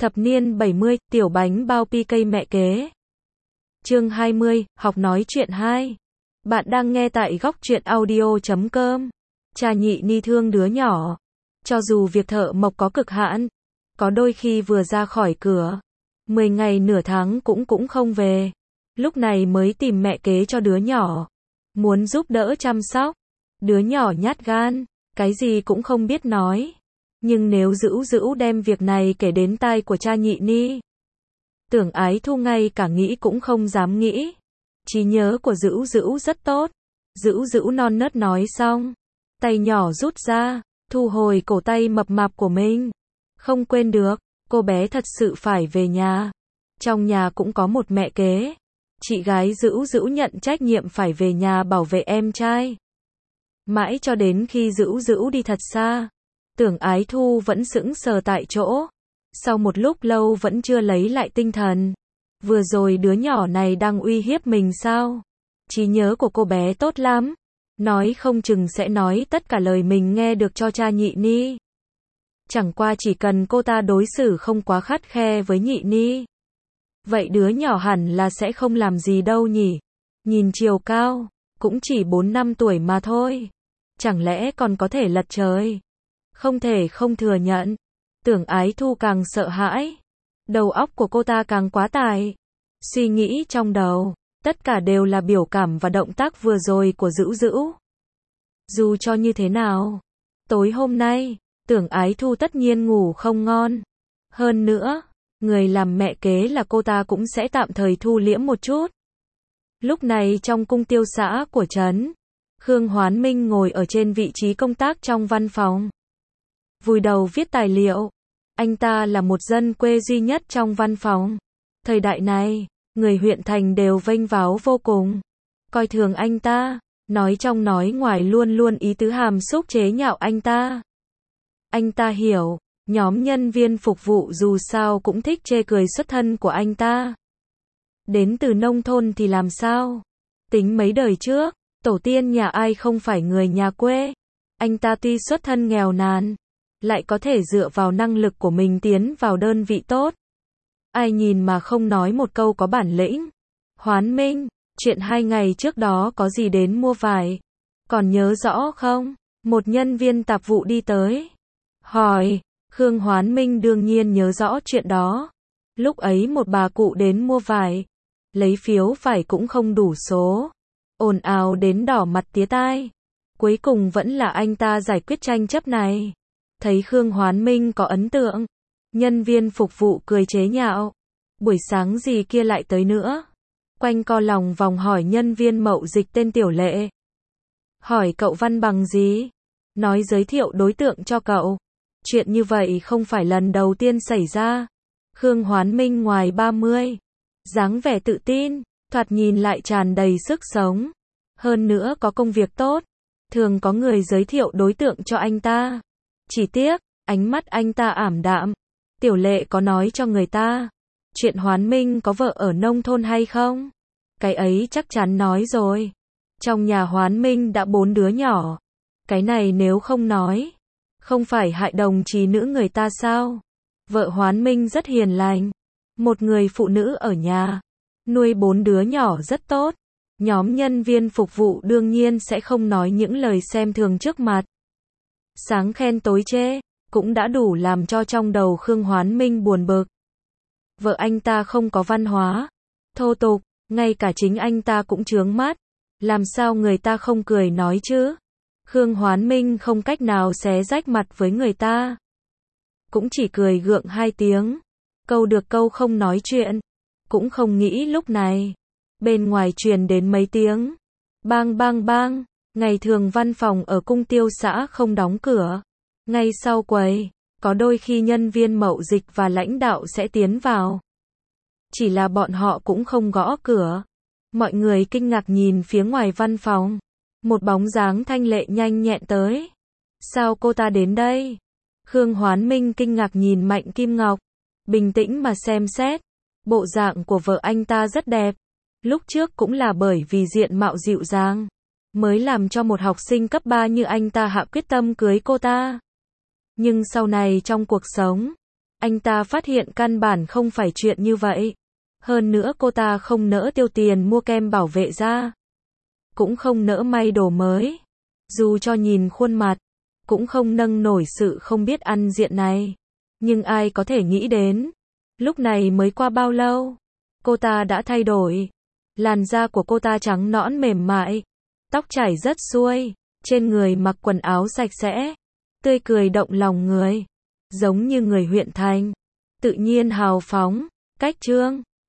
Thập niên 70, tiểu bánh bao PK mẹ kế. Chương 20, học nói chuyện 2. Bạn đang nghe tại góc truyện audio.com. Cha nhị ni thương đứa nhỏ. Cho dù việc thợ mộc có cực hạn, có đôi khi vừa ra khỏi cửa, 10 ngày nửa tháng cũng không về. Lúc này mới tìm mẹ kế cho đứa nhỏ. Muốn giúp đỡ chăm sóc. Đứa nhỏ nhát gan, cái gì cũng không biết nói. Nhưng nếu Dữu Dữu đem việc này kể đến tai của cha nhị ni, Tưởng Ái Thu ngay cả nghĩ cũng không dám nghĩ. Trí nhớ của Dữu Dữu rất tốt. Dữu Dữu non nớt nói xong, tay nhỏ rút ra, thu hồi cổ tay mập mạp của mình. Không quên được, cô bé thật sự phải về nhà. Trong nhà cũng có một mẹ kế. Chị gái Dữu Dữu nhận trách nhiệm phải về nhà bảo vệ em trai. Mãi cho đến khi Dữu Dữu đi thật xa, Tưởng Ái Thu vẫn sững sờ tại chỗ. Sau một lúc lâu vẫn chưa lấy lại tinh thần. Vừa rồi đứa nhỏ này đang uy hiếp mình sao? Trí nhớ của cô bé tốt lắm. Nói không chừng sẽ nói tất cả lời mình nghe được cho cha nhị ni. Chẳng qua chỉ cần cô ta đối xử không quá khắt khe với nhị ni, vậy đứa nhỏ hẳn là sẽ không làm gì đâu nhỉ. Nhìn chiều cao, cũng chỉ 4 năm tuổi mà thôi. Chẳng lẽ còn có thể lật trời? Không thể không thừa nhận. Tưởng Ái Thu càng sợ hãi. Đầu óc của cô ta càng quá tải. Suy nghĩ trong đầu, tất cả đều là biểu cảm và động tác vừa rồi của Dữu Dữu. Dù cho như thế nào, tối hôm nay, Tưởng Ái Thu tất nhiên ngủ không ngon. Hơn nữa, người làm mẹ kế là cô ta cũng sẽ tạm thời thu liễm một chút. Lúc này trong cung tiêu xã của trấn, Khương Hoán Minh ngồi ở trên vị trí công tác trong văn phòng, vùi đầu viết tài liệu. Anh ta là một dân quê duy nhất trong văn phòng. Thời đại này, người huyện thành đều vênh váo vô cùng, coi thường anh ta, nói trong nói ngoài luôn luôn ý tứ hàm xúc chế nhạo anh ta. Anh ta hiểu, nhóm nhân viên phục vụ dù sao cũng thích chê cười xuất thân của anh ta. Đến từ nông thôn thì làm sao? Tính mấy đời trước, tổ tiên nhà ai không phải người nhà quê. Anh ta tuy xuất thân nghèo nàn, lại có thể dựa vào năng lực của mình tiến vào đơn vị tốt. Ai nhìn mà không nói một câu có bản lĩnh. Hoán Minh, chuyện 2 ngày trước đó có gì đến mua vải? Còn nhớ rõ không? Một nhân viên tạp vụ đi tới, hỏi. Khương Hoán Minh đương nhiên nhớ rõ chuyện đó. Lúc ấy một bà cụ đến mua vải, lấy phiếu vải cũng không đủ số, ồn ào đến đỏ mặt tía tai. Cuối cùng vẫn là anh ta giải quyết tranh chấp này. Thấy Khương Hoán Minh có ấn tượng, nhân viên phục vụ cười chế nhạo. Buổi sáng gì kia lại tới nữa? Quanh co lòng vòng hỏi nhân viên mậu dịch tên Tiểu Lệ. Hỏi cậu văn bằng gì? Nói giới thiệu đối tượng cho cậu. Chuyện như vậy không phải lần đầu tiên xảy ra. Khương Hoán Minh ngoài 30, dáng vẻ tự tin, thoạt nhìn lại tràn đầy sức sống. Hơn nữa có công việc tốt, thường có người giới thiệu đối tượng cho anh ta. Chỉ tiếc, ánh mắt anh ta ảm đạm. Tiểu Lệ có nói cho người ta chuyện Hoán Minh có vợ ở nông thôn hay không? Cái ấy chắc chắn nói rồi. Trong nhà Hoán Minh đã 4 đứa nhỏ. Cái này nếu không nói, không phải hại đồng chí nữ người ta sao? Vợ Hoán Minh rất hiền lành, một người phụ nữ ở nhà, nuôi 4 đứa nhỏ rất tốt. Nhóm nhân viên phục vụ đương nhiên sẽ không nói những lời xem thường trước mặt. Sáng khen tối chê, cũng đã đủ làm cho trong đầu Khương Hoán Minh buồn bực. Vợ anh ta không có văn hóa, thô tục, ngay cả chính anh ta cũng chướng mắt. Làm sao người ta không cười nói chứ? Khương Hoán Minh không cách nào xé rách mặt với người ta, cũng chỉ cười gượng 2 tiếng, câu được câu không nói chuyện. Cũng không nghĩ lúc này, bên ngoài truyền đến mấy tiếng bang bang bang. Ngày thường văn phòng ở cung tiêu xã không đóng cửa. Ngay sau quầy, có đôi khi nhân viên mậu dịch và lãnh đạo sẽ tiến vào. Chỉ là bọn họ cũng không gõ cửa. Mọi người kinh ngạc nhìn phía ngoài văn phòng. Một bóng dáng thanh lệ nhanh nhẹn tới. Sao cô ta đến đây? Khương Hoán Minh kinh ngạc nhìn Mạnh Kim Ngọc. Bình tĩnh mà xem xét. Bộ dạng của vợ anh ta rất đẹp. Lúc trước cũng là bởi vì diện mạo dịu dàng, mới làm cho một học sinh cấp 3 như anh ta hạ quyết tâm cưới cô ta. Nhưng sau này trong cuộc sống, Anh ta phát hiện căn bản không phải chuyện như vậy. Hơn nữa cô ta không nỡ tiêu tiền mua kem bảo vệ da, cũng không nỡ may đồ mới. Dù cho nhìn khuôn mặt, cũng không nâng nổi sự không biết ăn diện này. Nhưng ai có thể nghĩ đến, lúc này mới qua bao lâu, cô ta đã thay đổi. Làn da của cô ta trắng nõn mềm mại, tóc chảy rất xuôi, trên người mặc quần áo sạch sẽ, tươi cười động lòng người, giống như người huyện thành, tự nhiên hào phóng, cách trương.